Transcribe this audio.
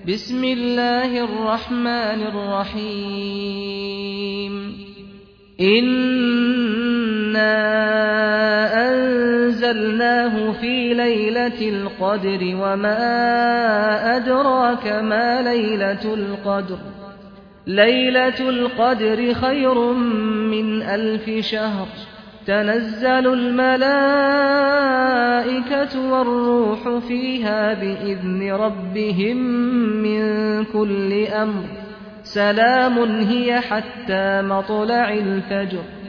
بسم الله الرحمن الرحيم إنا أنزلناه في ليلة القدر وما أدراك ما ليلة القدر ليلة القدر خير من 1000 شهر تنزل الملائكة والروح فيها بإذن ربهم من كل أمر سلام هي حتى مطلع الفجر